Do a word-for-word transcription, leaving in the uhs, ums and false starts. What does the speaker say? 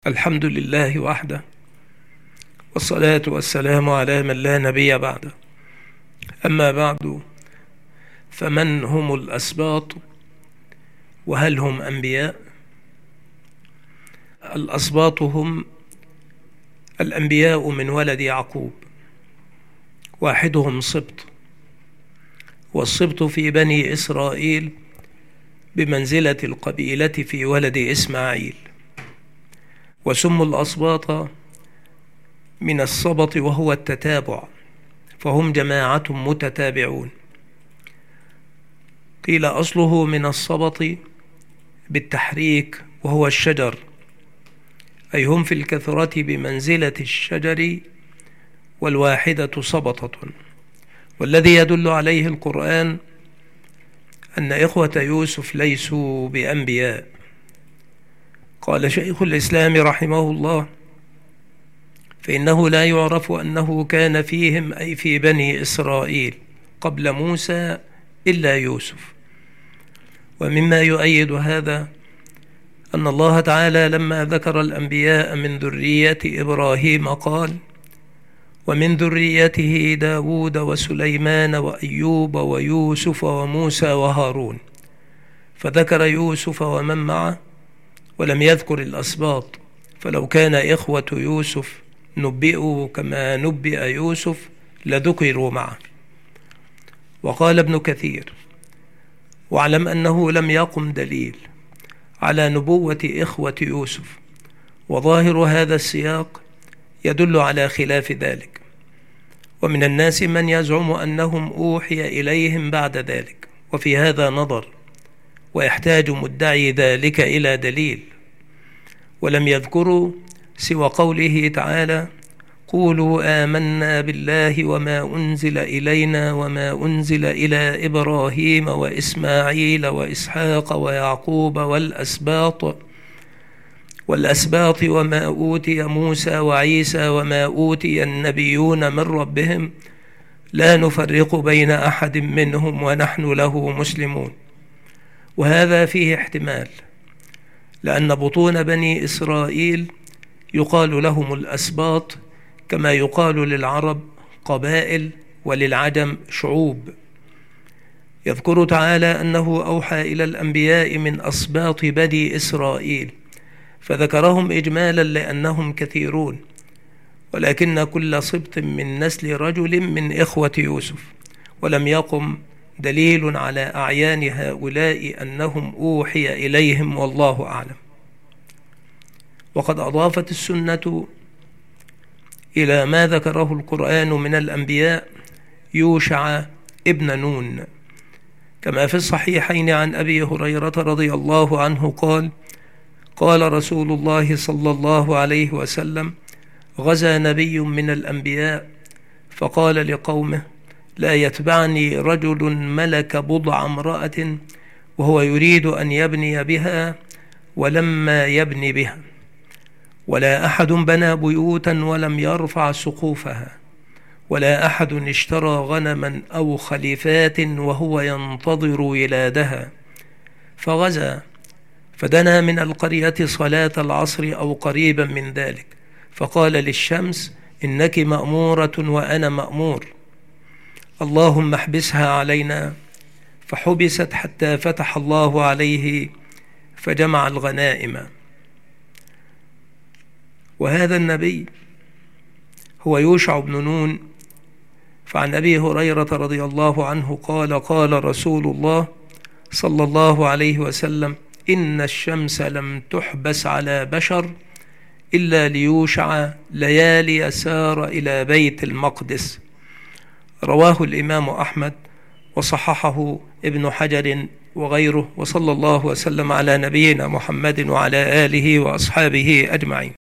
الحمد لله وحده، والصلاة والسلام على من لا نبي بعده. أما بعد، فمن هم الأسباط وهل هم أنبياء؟ الأسباط هم الأنبياء من ولد يعقوب، واحدهم سبط، والسبط في بني إسرائيل بمنزلة القبيلة في ولد إسماعيل، وسموا الأسباط من السبط وهو التتابع، فهم جماعة متتابعون. قيل أصله من السبط بالتحريك وهو الشجر، أي هم في الكثرة بمنزلة الشجر والواحدة سبطة. والذي يدل عليه القرآن أن إخوة يوسف ليسوا بأنبياء. قال شيخ الإسلام رحمه الله: فإنه لا يعرف أنه كان فيهم أي في بني إسرائيل قبل موسى إلا يوسف. ومما يؤيد هذا أن الله تعالى لما ذكر الأنبياء من ذرية إبراهيم قال: ومن ذريته داود وسليمان وأيوب ويوسف وموسى وهارون، فذكر يوسف ومن معه ولم يذكر الأسباط، فلو كان إخوة يوسف نبئوا كما نبئ يوسف لذكروا معه. وقال ابن كثير: واعلم أنه لم يقم دليل على نبوة إخوة يوسف، وظاهر هذا السياق يدل على خلاف ذلك. ومن الناس من يزعم أنهم أوحي إليهم بعد ذلك، وفي هذا نظر، ويحتاج مدعي ذلك إلى دليل. ولم يذكروا سوى قوله تعالى: قولوا آمنا بالله وما أنزل إلينا وما أنزل إلى إبراهيم وإسماعيل وإسحاق ويعقوب والأسباط والأسباط وما أوتي موسى وعيسى وما أوتي النبيون من ربهم لا نفرق بين أحد منهم ونحن له مسلمون. وهذا فيه احتمال، لأن بطون بني إسرائيل يقال لهم الأسباط كما يقال للعرب قبائل وللعجم شعوب. يذكر تعالى أنه أوحى إلى الأنبياء من أسباط بني إسرائيل، فذكرهم إجمالا لأنهم كثيرون، ولكن كل سبط من نسل رجل من إخوة يوسف، ولم يقم دليل على أعيان هؤلاء أنهم أوحي إليهم، والله أعلم. وقد أضافت السنة إلى ما ذكره القرآن من الأنبياء يوشع ابن نون، كما في الصحيحين عن أبي هريرة رضي الله عنه قال: قال رسول الله صلى الله عليه وسلم: غزا نبي من الأنبياء فقال لقومه: لا يتبعني رجل ملك بضع امرأة وهو يريد أن يبني بها ولما يبني بها، ولا أحد بنى بيوتا ولم يرفع سقوفها، ولا أحد اشترى غنما أو خليفات وهو ينتظر ولادها. فغزا فدنا من القرية صلاة العصر أو قريبا من ذلك، فقال للشمس: إنك مأمورة وأنا مأمور، اللهم احبسها علينا. فحبست حتى فتح الله عليه فجمع الغنائم. وهذا النبي هو يوشع بن نون. فعن أبي هريرة رضي الله عنه قال: قال رسول الله صلى الله عليه وسلم: إن الشمس لم تحبس على بشر إلا ليوشع ليالي سار إلى بيت المقدس. رواه الإمام أحمد وصححه ابن حجر وغيره. وصلى الله وسلم على نبينا محمد وعلى آله وأصحابه أجمعين.